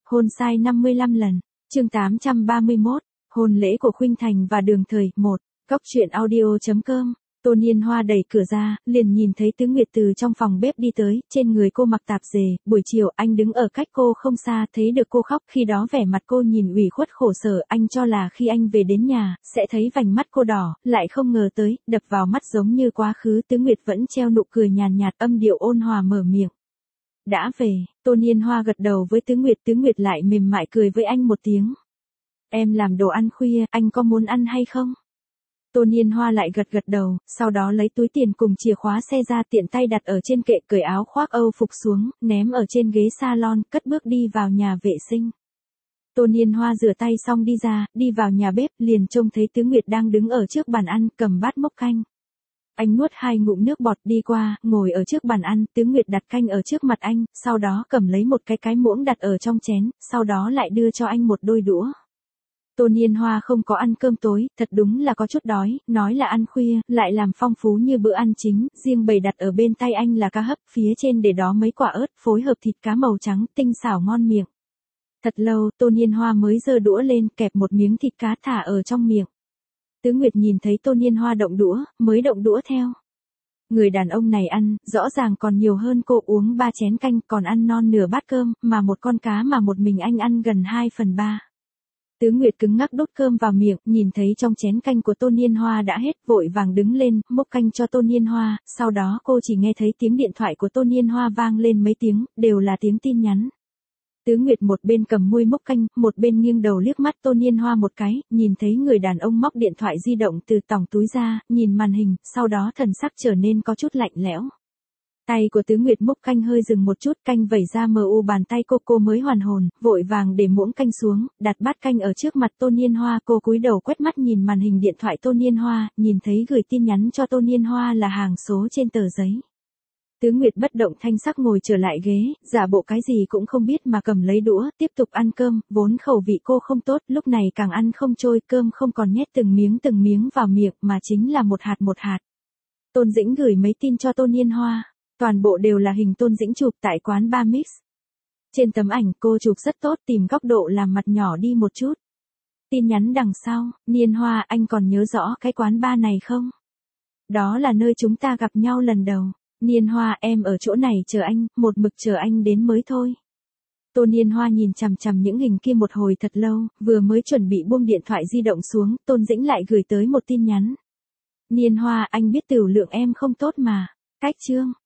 Hôn sai 55 lần. Chương 831. Hôn lễ của Khuynh Thành và Đường Thời 1. Cóc truyện audio.com. Tôn Yên Hoa đẩy cửa ra, liền nhìn thấy Tứ Nguyệt từ trong phòng bếp đi tới, trên người cô mặc tạp dề, buổi chiều anh đứng ở cách cô không xa, thấy được cô khóc, khi đó vẻ mặt cô nhìn ủy khuất khổ sở, anh cho là khi anh về đến nhà, sẽ thấy vành mắt cô đỏ, lại không ngờ tới, đập vào mắt giống như quá khứ. Tứ Nguyệt vẫn treo nụ cười nhàn nhạt, âm điệu ôn hòa mở miệng. Đã về. Tôn Yên Hoa gật đầu với Tứ Nguyệt lại mềm mại cười với anh một tiếng. Em làm đồ ăn khuya, anh có muốn ăn hay không? Tôn Yên Hoa lại gật đầu, sau đó lấy túi tiền cùng chìa khóa xe ra, tiện tay đặt ở trên kệ, cởi áo khoác Âu phục xuống, ném ở trên ghế salon, cất bước đi vào nhà vệ sinh. Tôn Yên Hoa rửa tay xong đi ra, đi vào nhà bếp, liền trông thấy Tứ Nguyệt đang đứng ở trước bàn ăn, cầm bát múc canh. Anh nuốt 2 ngụm nước bọt đi qua, ngồi ở trước bàn ăn, Tứ Nguyệt đặt canh ở trước mặt anh, sau đó cầm lấy một cái muỗng đặt ở trong chén, sau đó lại đưa cho anh một đôi đũa. Tôn Yên Hoa không có ăn cơm tối, thật đúng là có chút đói, nói là ăn khuya, lại làm phong phú như bữa ăn chính, riêng bày đặt ở bên tay anh là cá hấp, phía trên để đó mấy quả ớt, phối hợp thịt cá màu trắng, tinh xảo ngon miệng. Thật lâu, Tôn Yên Hoa mới giơ đũa lên, kẹp một miếng thịt cá thả ở trong miệng. Tứ Nguyệt nhìn thấy Tôn Yên Hoa động đũa, mới động đũa theo. Người đàn ông này ăn, rõ ràng còn nhiều hơn cô, uống 3 chén canh, còn ăn non nửa bát cơm, mà một con cá mà một mình anh ăn gần 2/3. Tứ Nguyệt cứng ngắc đút cơm vào miệng, nhìn thấy trong chén canh của Tôn Yên Hoa đã hết, vội vàng đứng lên, múc canh cho Tôn Yên Hoa, sau đó cô chỉ nghe thấy tiếng điện thoại của Tôn Yên Hoa vang lên mấy tiếng, đều là tiếng tin nhắn. Tứ Nguyệt một bên cầm muôi múc canh, một bên nghiêng đầu liếc mắt Tôn Yên Hoa một cái, nhìn thấy người đàn ông móc điện thoại di động từ tòng túi ra, nhìn màn hình, sau đó thần sắc trở nên có chút lạnh lẽo. Tay của Tứ Nguyệt múc canh hơi dừng một chút, canh vẩy ra mờ u bàn tay cô mới hoàn hồn, vội vàng để muỗng canh xuống, đặt bát canh ở trước mặt Tôn Yên Hoa, cô cúi đầu quét mắt nhìn màn hình điện thoại Tôn Yên Hoa, nhìn thấy gửi tin nhắn cho Tôn Yên Hoa là hàng số trên tờ giấy. Tứ Nguyệt bất động thanh sắc ngồi trở lại ghế, giả bộ cái gì cũng không biết mà cầm lấy đũa, tiếp tục ăn cơm, vốn khẩu vị cô không tốt, lúc này càng ăn không trôi, cơm không còn nhét từng miếng vào miệng, mà chính là một hạt. Tôn Dĩnh gửi mấy tin cho Tôn Yên Hoa. Toàn bộ đều là hình Tôn Dĩnh chụp tại quán bar mix. Trên tấm ảnh cô chụp rất tốt, tìm góc độ làm mặt nhỏ đi một chút. Tin nhắn đằng sau, Niên Hoa, anh còn nhớ rõ cái quán bar này không? Đó là nơi chúng ta gặp nhau lần đầu. Niên Hoa, em ở chỗ này chờ anh, một mực chờ anh đến mới thôi. Tôn Niên Hoa nhìn chằm chằm những hình kia một hồi thật lâu, vừa mới chuẩn bị buông điện thoại di động xuống, Tôn Dĩnh lại gửi tới một tin nhắn. Niên Hoa, anh biết tiểu lượng em không tốt mà. Cách chương.